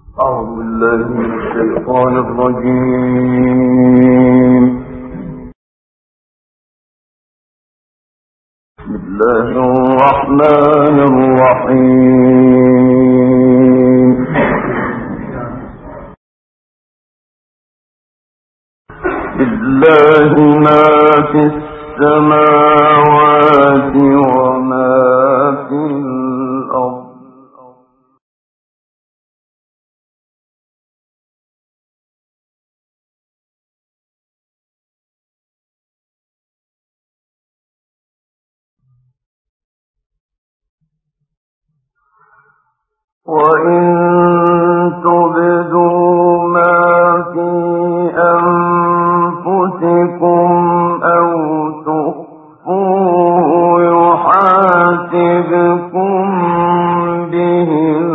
أعوذ بالله من الشيطان الرجيم. بسم الله الرحمن الرحيم. لله ما في السماوات وما في الأرض. وإن تبدوا ما في أنفسكم أو تخفوه يحاسبكم به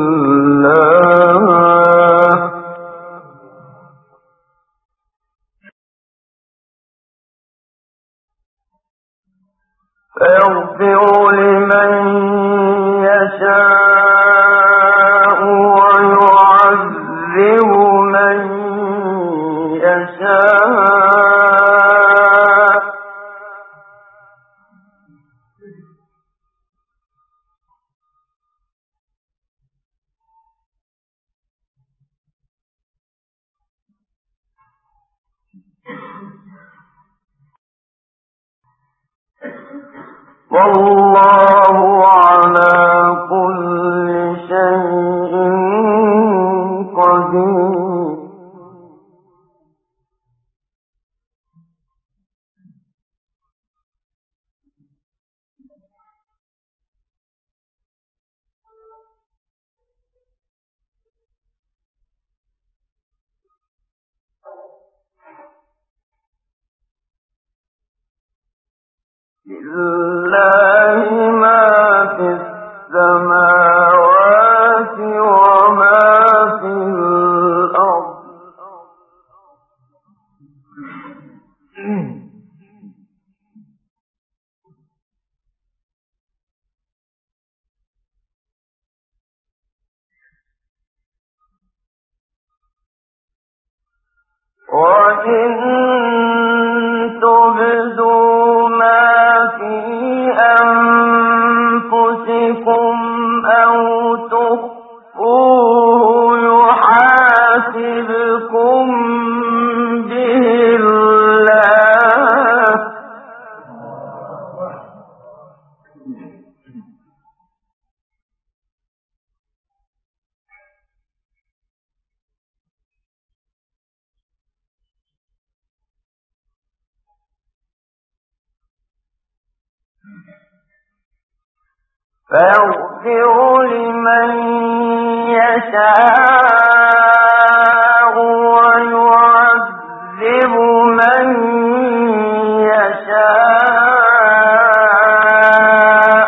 الله، فيغفر لمن يشاء ويعذب من يشاء، والله على كل شيء قدير. لله ما في السماوات وما في الأرض. وإن تبدوا ما في أنفسكم أو تخفوه يحاسبكم به الله، فيغفر لمن يشاء ويعذب من يشاء،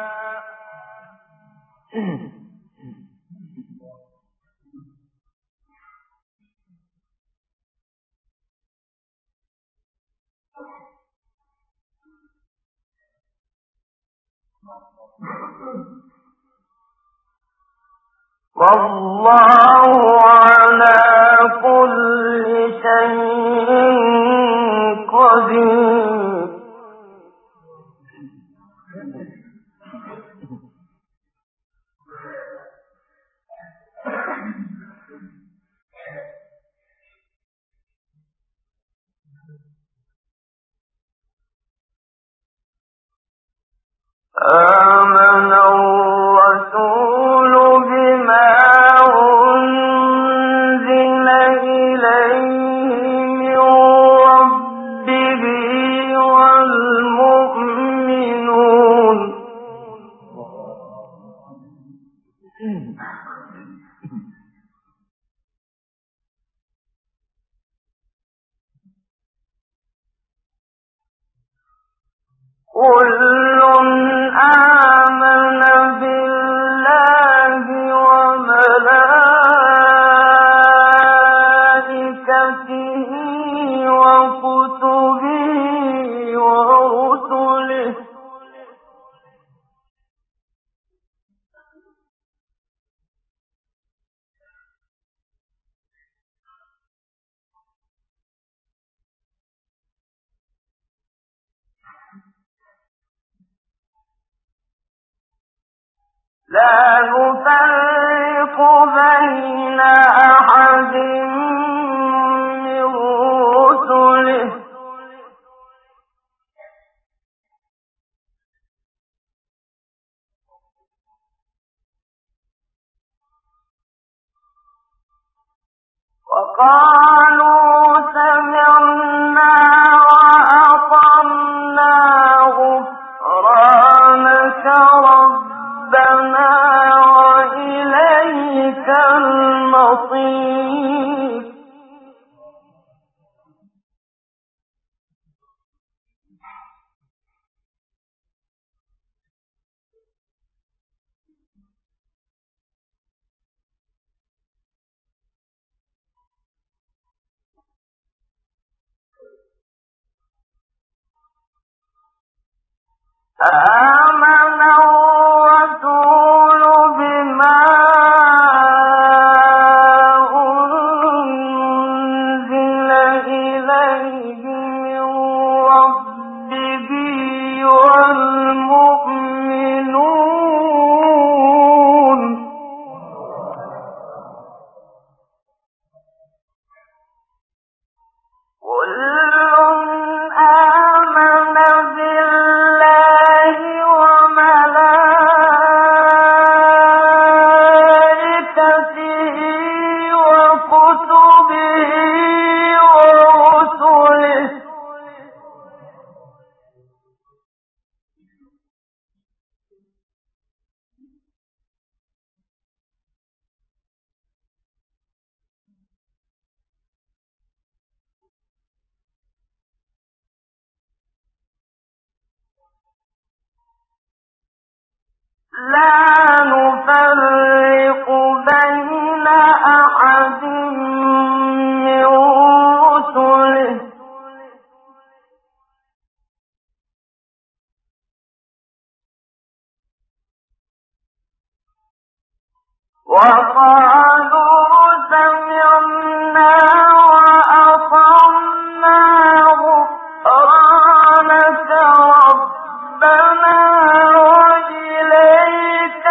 والله على كل شيء قدير. آمن الرسول بما أنزل إليه من ربه والمؤمنون، كل آمن بالله وملائكته وكتبه ورسله، لا نفرق بين أحد من رسله وقالوا سمعنا وأطعنا غفرانك ربنا وإليك المصير آمن الرسول بما أنزل إليه من ربه والمؤمنون كل آمن بالله وملائكته وكتبه ورسله لا نفرق بين أحد من رسله وقالوا سمعنا وأطعنا غفرانك ربنا وإليك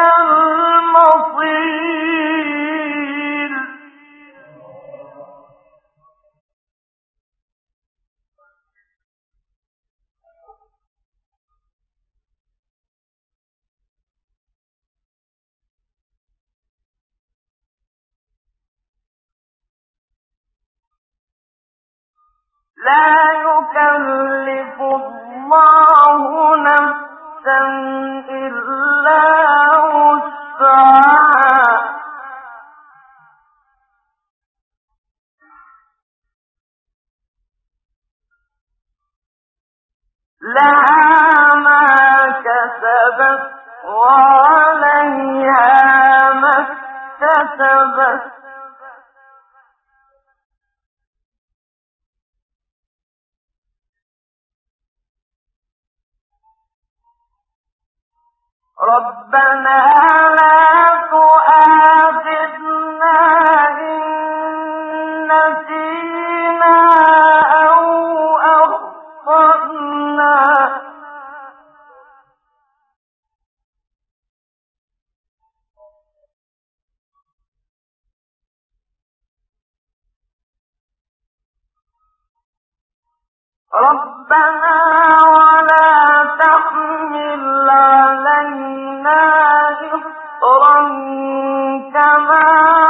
المصير لا يكلف الله نفسا إلا وسعها لها ما كسبت وعليها ما اكتسبت ربنا لا تؤاخذنا إن نسينا أو أخطأنا ربنا ولا تحمل علينا إصرا كما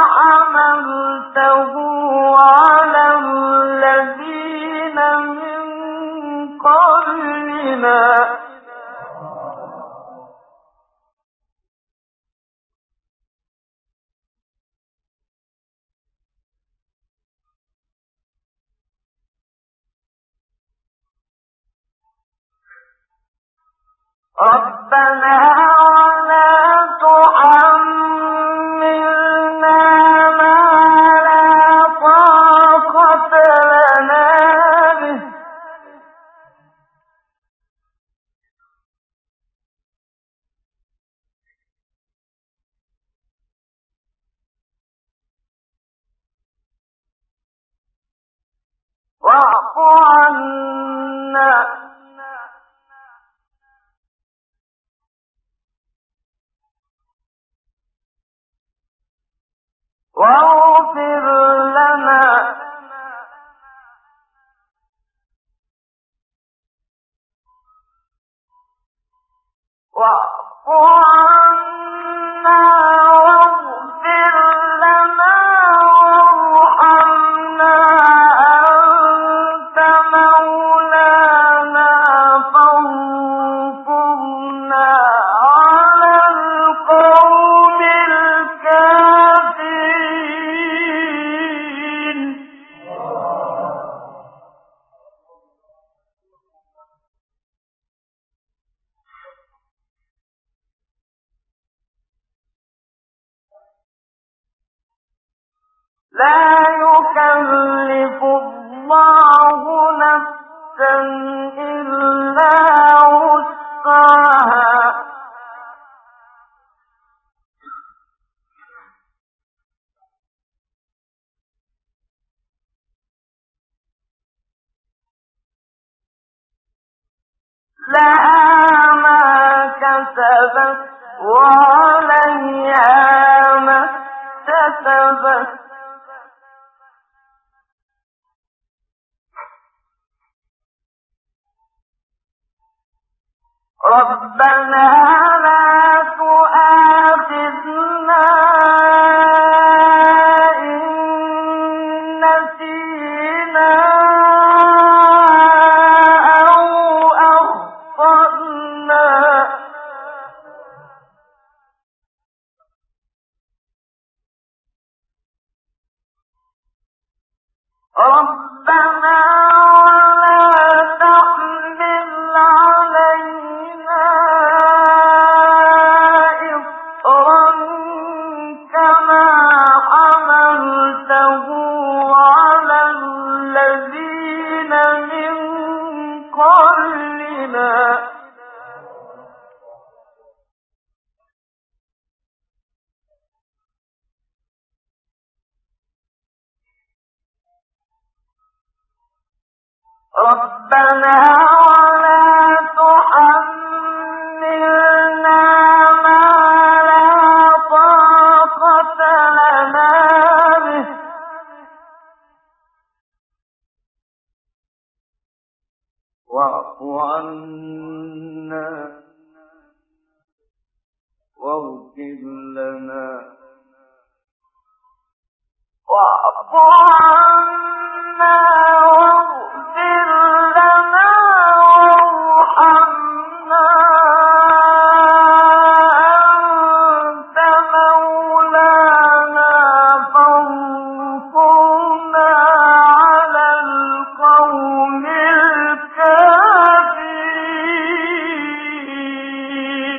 حملته على الذين من قبلنا ربنا ولا تحملنا ما لا طاقة لنا به واعف عنا واغفر لنا واعف عنا واغفر لنا وارحمنا أنت مولانا فانصرنا على القوم الكافرين. لا يكلف الله نفسا إلا وسعها لها ما كسبت وعليها ما اكتسبت. ربنا لا تؤاخذنا إن نسينا أو أخطأنا. ربنا ولا تحمل علينا إصرا كما حملته على الذين من قبلنا. ربنا ولا تحملنا ما لا طاقة لنا به واعف عنا واغفر لنا واعف عنا واغفر لنا وارحمنا أنت مولانا فانصرنا على القوم الكافرين.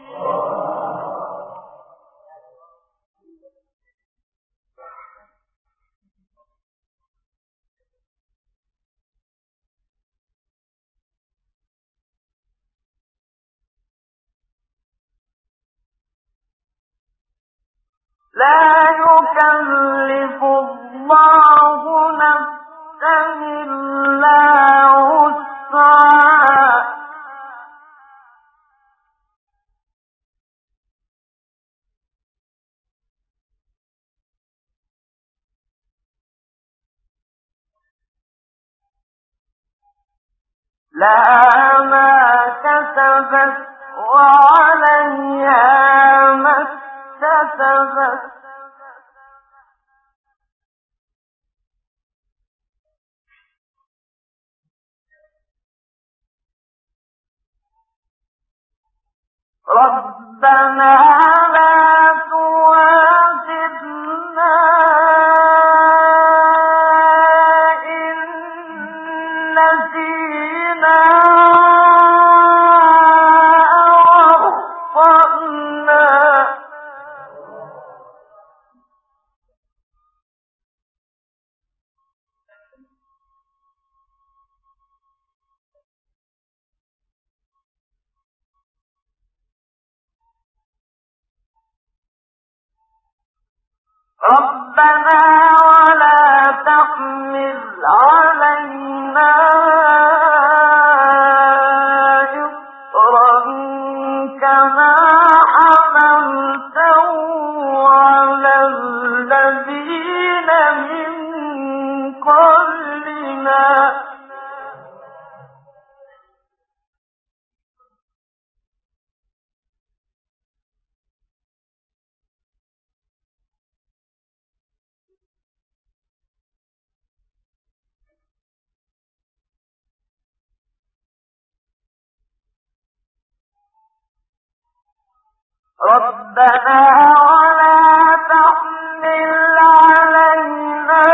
لا يكلف الله نفسا إلا وسعها لها ما كسبت وعليها ما اكتسبت. ربنا لا تؤاخذنا إن نسينا أو أخطأنا. ربنا ولا تحمل علينا إصرا كما حملته على الذين ربنا ولا تحمل علينا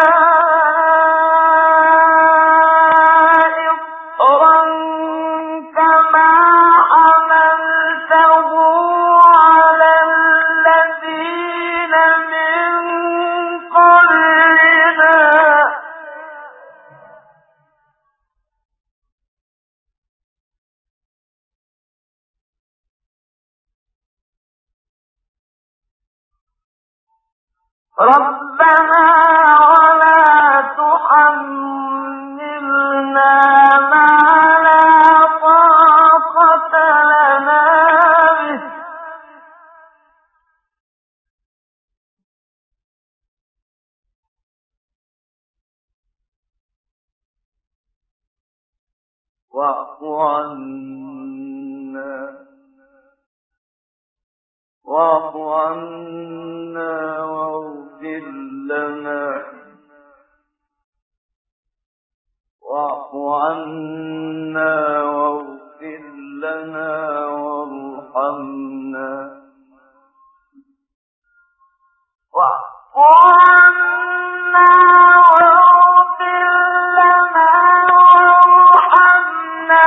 إصرا كما حملته على الذين من قبلنا ربنا ولا تحملنا ما لا طاقة لنا به واعف عنا واغفر لنا وارحمنا واعف عنا واغفر لنا وارحمنا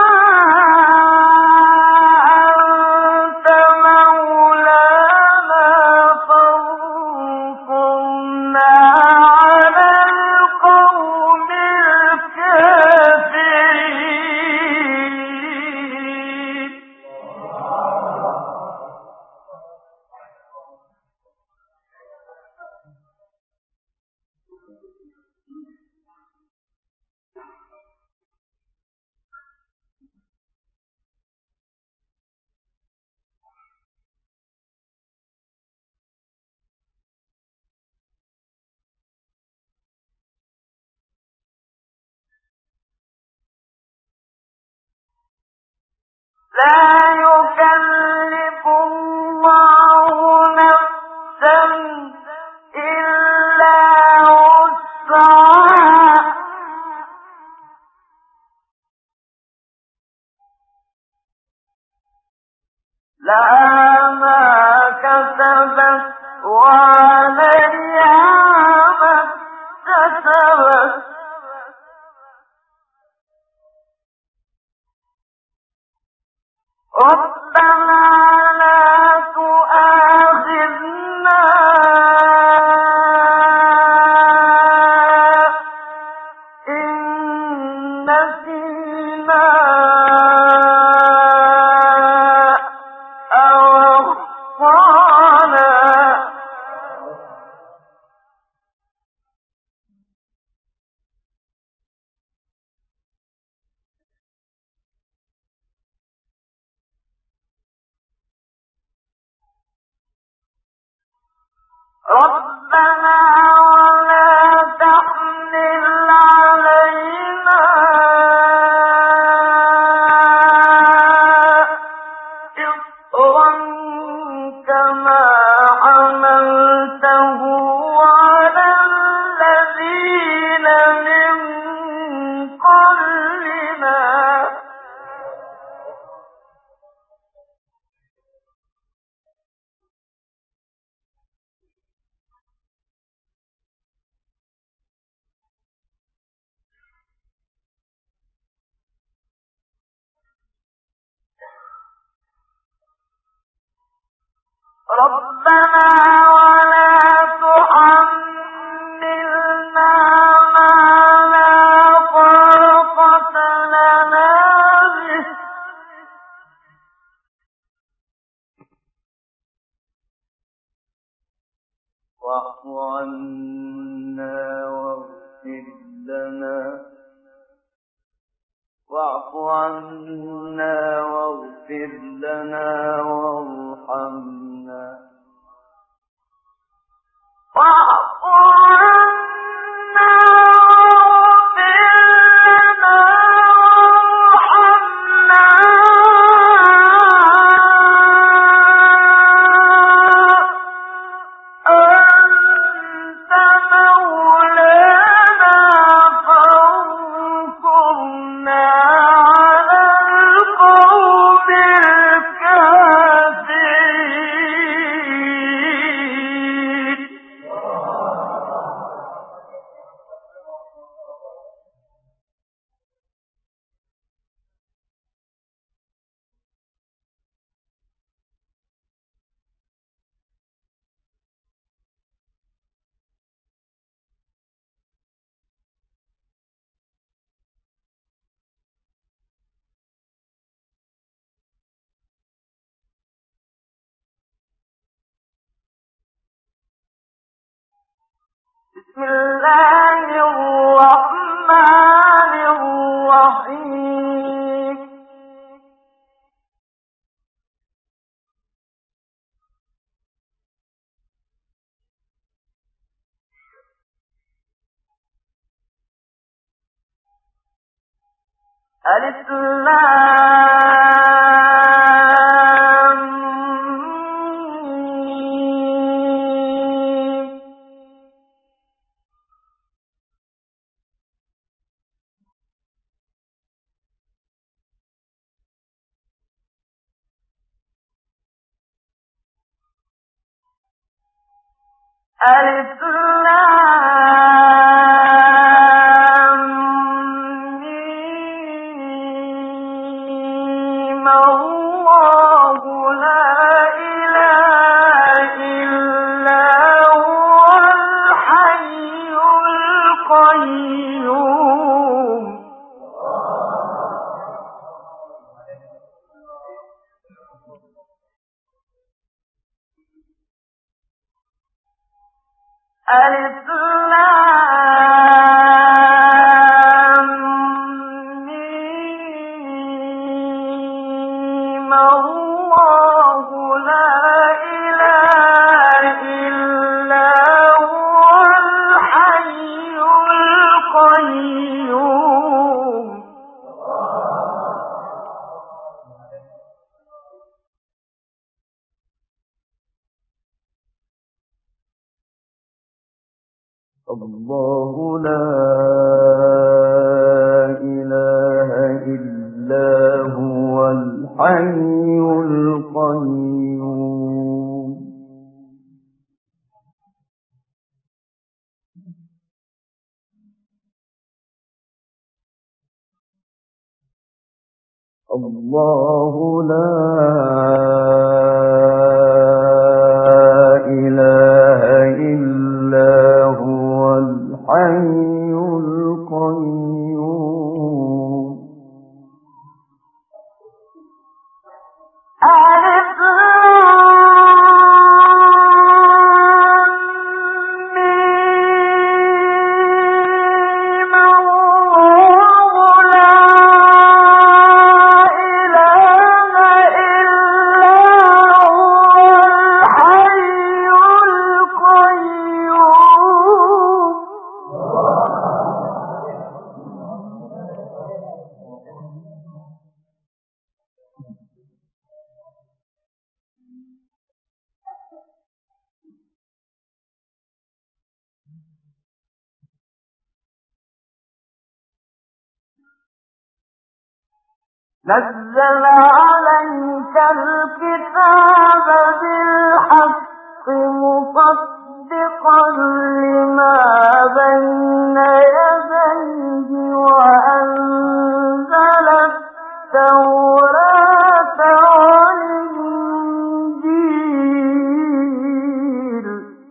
لا يكلف الله نفسا إلا وسعها لها ما كسبت وعليها ما اكتسبت ربنا لا تؤاخذنا إن نسينا أو أخطأنا ربنا ولا تحمل علينا إصرا كما حملته على الذين من قبلنا ربنا ولا تحملنا ما لا طاقة لنا به واعف عنا واغفر لنا وارحمنا واعف عنا واغفر لنا وارحمنا الله الرحمن الرحيم ألف لام ميم ألف لام ميم الله لا إله إلا هو الحي القيوم ألف لام ميم الله لا إله إلا هو الحي القيوم الله لا إله إلا هو الحي القيوم الله لا إله إلا هو الحي القيوم ألف لام ميم الله لا إله إلا هو الحي القيوم نزل عليك الكتاب بالحق مصدقا لما بين يديه وأنزل التوراة والإنجيل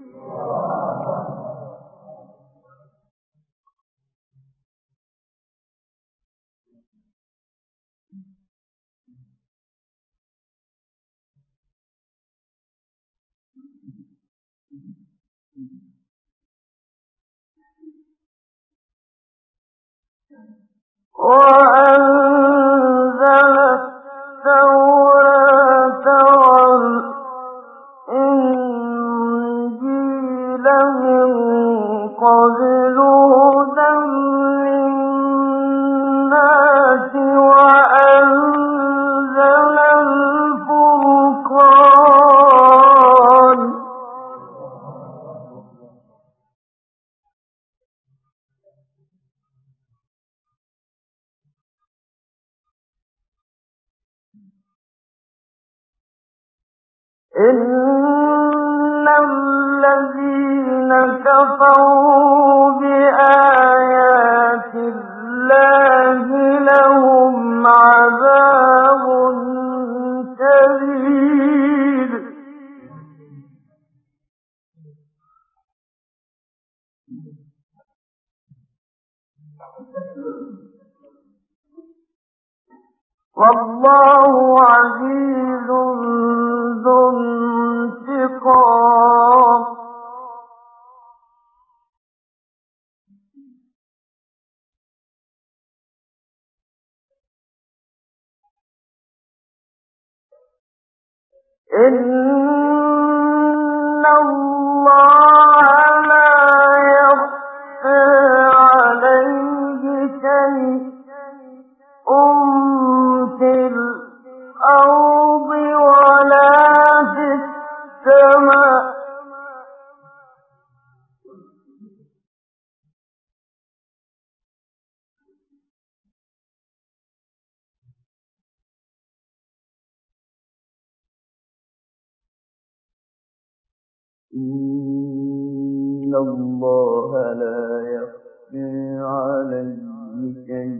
وأنزل التوراة والإنجيل من قبل هدى للناس وأنزل الفرقان إن الذين كفروا بآيات الله لهم عذاب شديد والله عزيز ذو انتقام إن الله لا يخفى عليه شيء في الأرض ولا في السماء إن الله لا يخفى عليه شيء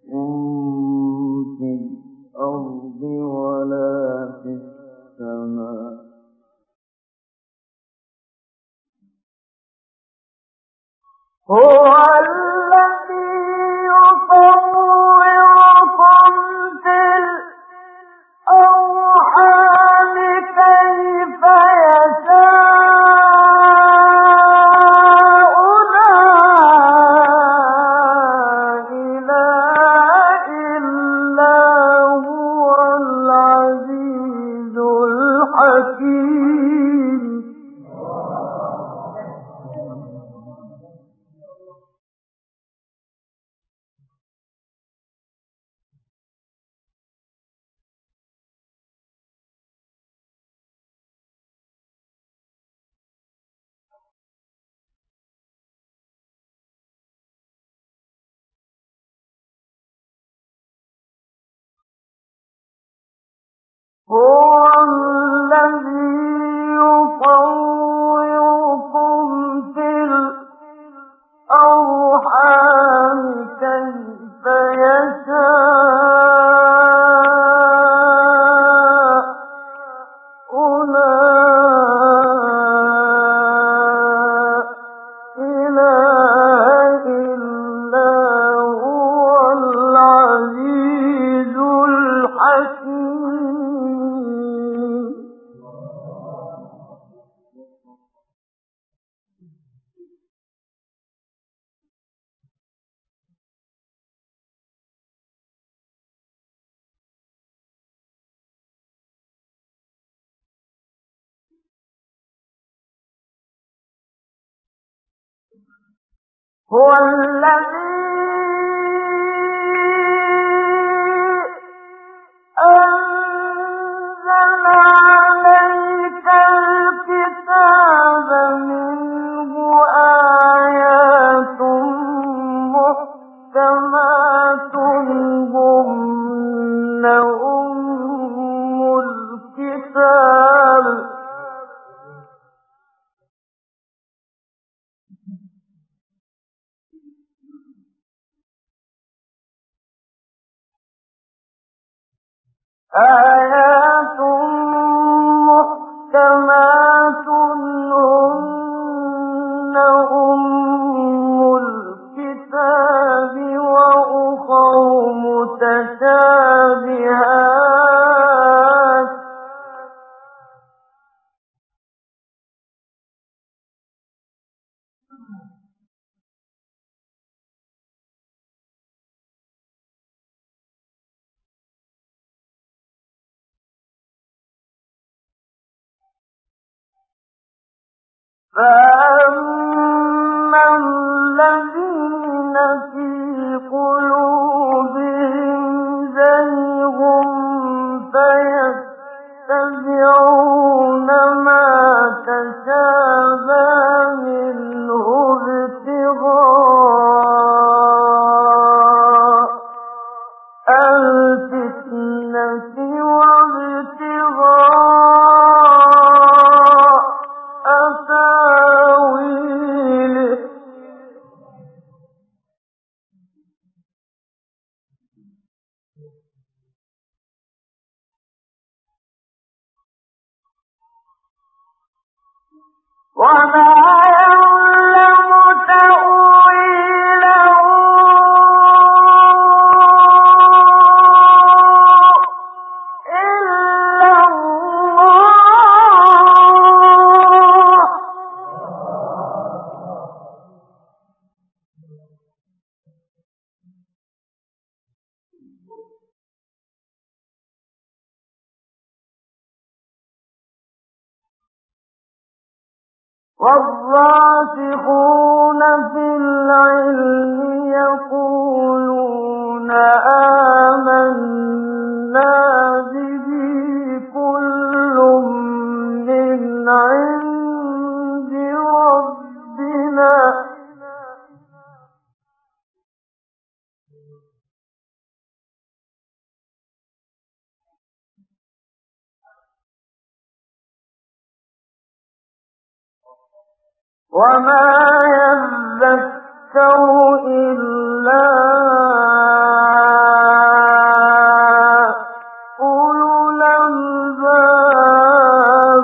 في الأرض ولا في السماء هو الذي يصوركم في الأرحام كيف يشاء لا إله إلا هو العزيز الحكيم هو الذي يصوركم في الأرحام كيف يشاء لا إله إلا هو العزيز الحكيم هو الذي أنزل عليك الكتاب منه آيات محكمات هن أم الكتاب آيات محكمات هن أم الكتاب وأخر متشابهات فأما الذين في قلوبهم زيغ فيتبعون ما تشابه منه ابتغاء الفتنة وابتغاء تاويله وما يعلم تأويله إلا الله والراسخون في العلم يقولون آمنا به كل من عند ربنا وما يذكر إلا أولو الألباب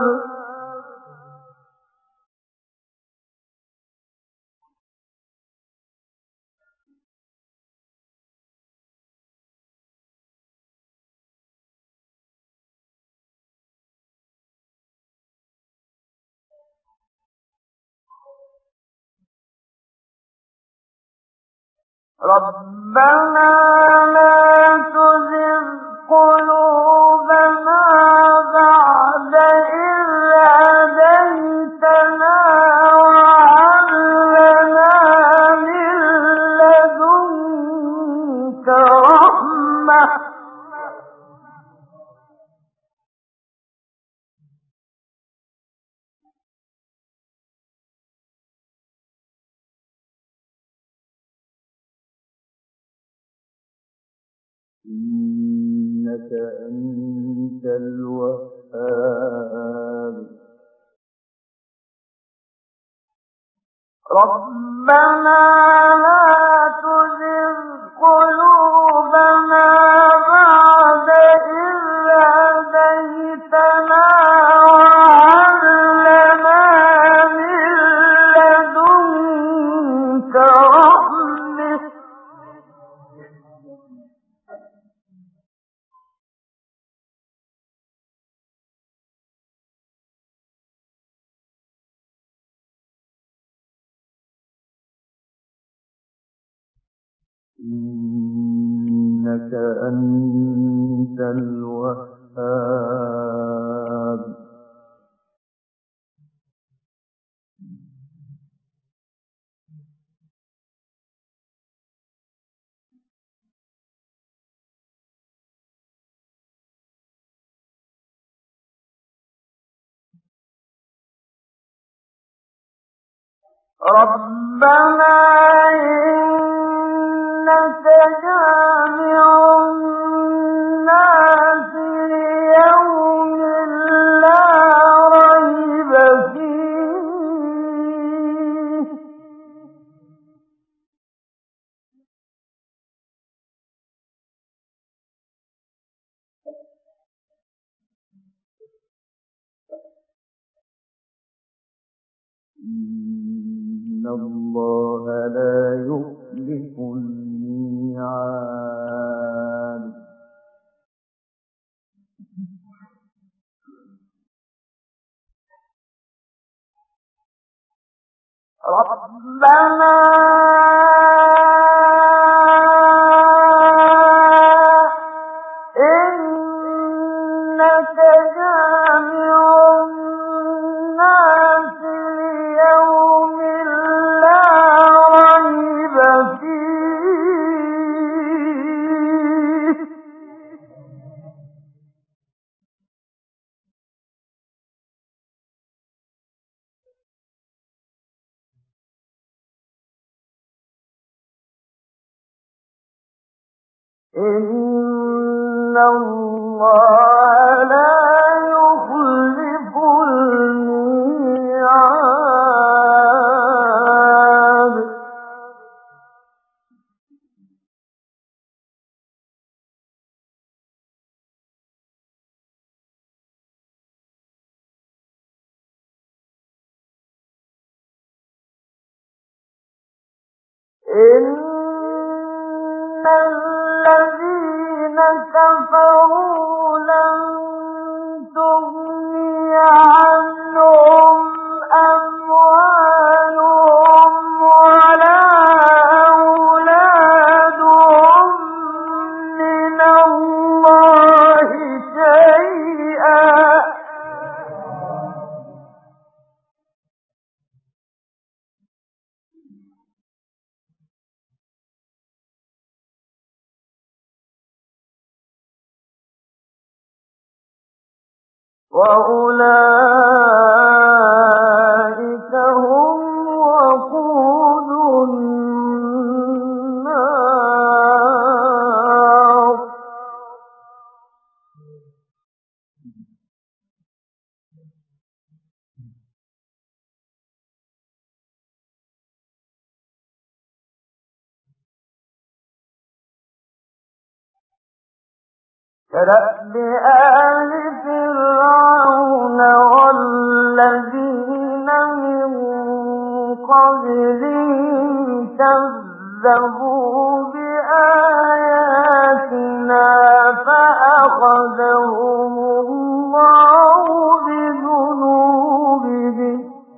ربنا لا تزغ قلوبنا بعد إذ هديتنا وهب لنا من لدنك رحمة إنك أنت الوهاب ربنا لا تزغ قلوبنا بعد إذ هديتنا وهب لنا من لدنك رحمة إنك أنت الوهاب ربنا إنك جامع الناس ليوم لا ريب فيه إن الله لا يخلف الميعاد ربنا إنك جامع الناس ليوم لا ريب فيه إن الله لا يخلف الميعاد إن الذين كفروا لن تغني عنهم أموالهم ولا أولادهم من الله شيئا وأولئك هم وقود النار. كدأب آل فرعون والذين من قبلهم كذبوا بآياتنا فأخذهم الله بذنوبهم.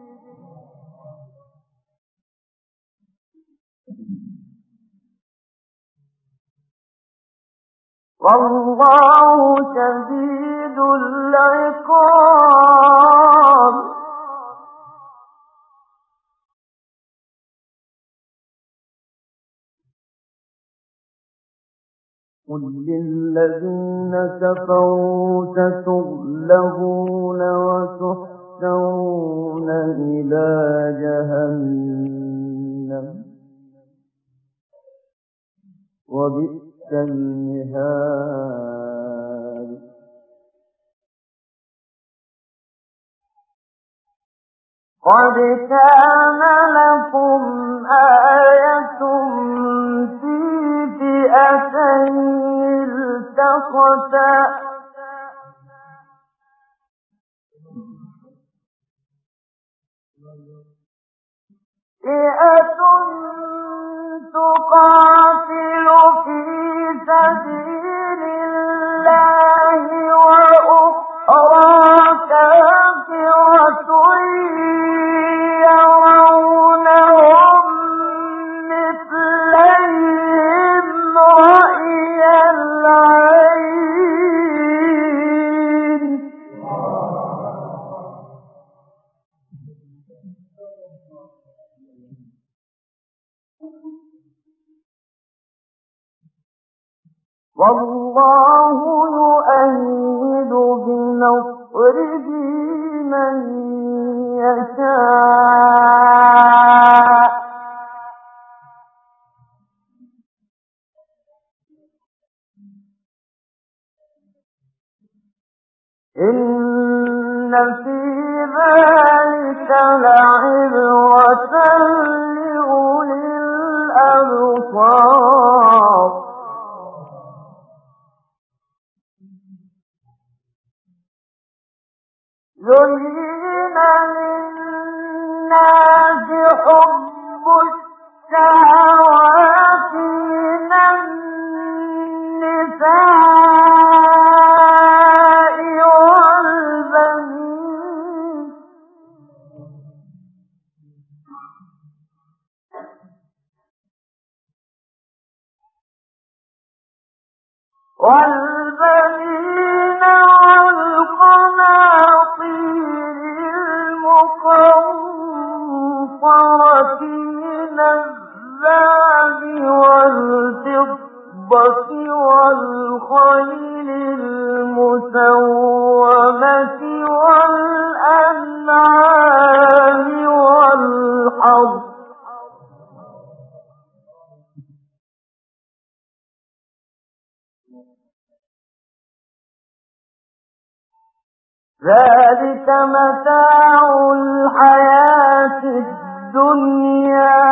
والله شديد العقاب. قل للذين كفروا ستغلبون وتحشرون إلى جهنم وبئس المهاد. قد كان لكم آية في فئتين التقتا فئة تقاتل في سبيل الله وأخرى كافرة يرونهم مثليهم رأي العين. والله يؤيد بنصره من يشاء. إن في ذلك لعبرة لأولي الأبصار. زين للناس حب الشهوات من النساء والبنين والقناطير المقنطرة من الذهب والفضة والخيل المسومة والأنعام والحرث. ذلك متاع الحياة الدنيا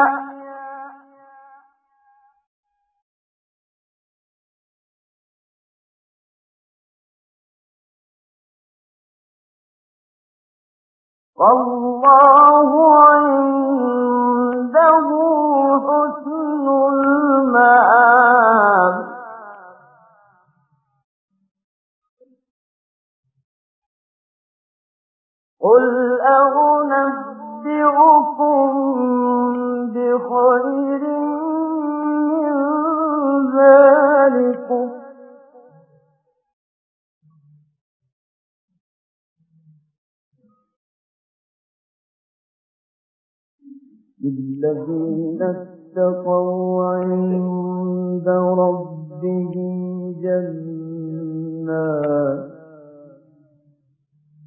والله عنده حسن المآب. قل أنبئكم بخير من ذلكم للذين اتقوا عند ربهم جنات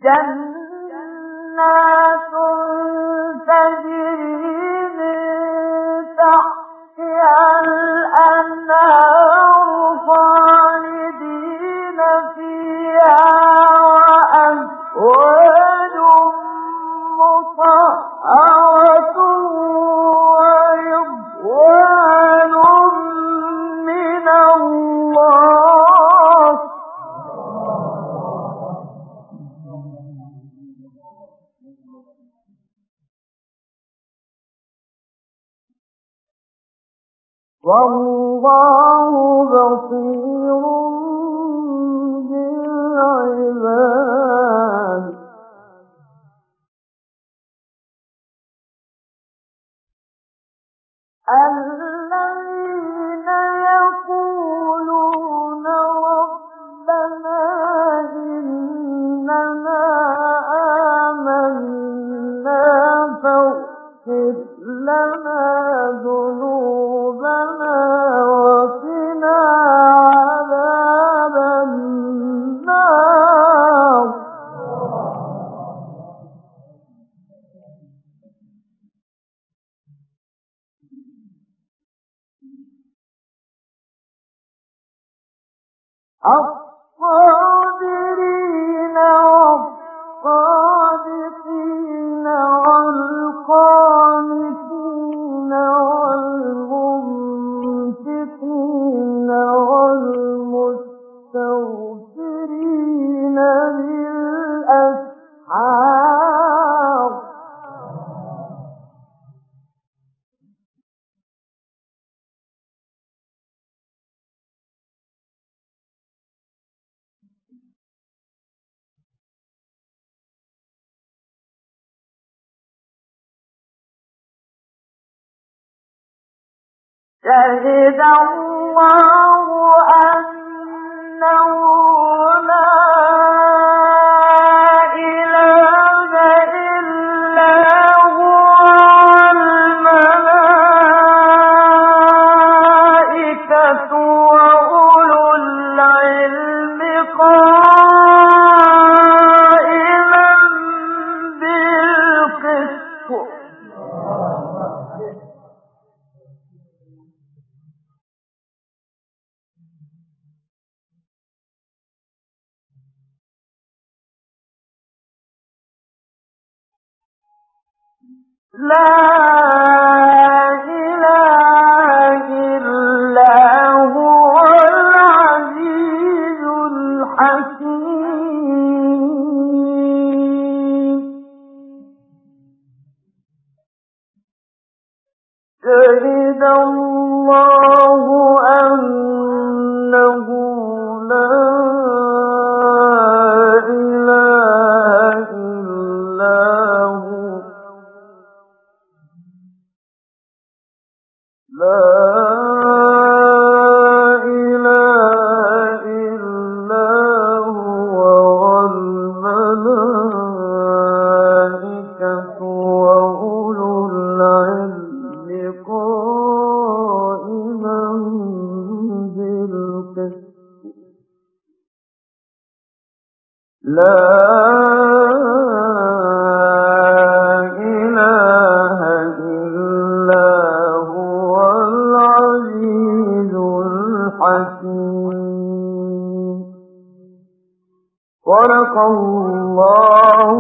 جنات تجري من تحتها الأنهار خالدين فيها وأزواج مطهرة ورضوان من الله. والله بصير بالعباد. الذين يقولون ربنا إننا آمنا فاغفر لنا ذنوبنا وقنا عذاب النار. الصابرين والصادقين والقانتين والمنفقين والمستغفرين بالأسحار. شهد الله أنه لا إله إلا هو والملائكة وأولو العلم قائما بالقسط. لا إله إلا هو العزيز الحكيم. شهد الله أنه لا إله إلا هو لا إله إلا هو والملائكة وأولو العلم قائما بالقسط. لا إله إلا هو العزيز الحكيم. صدق الله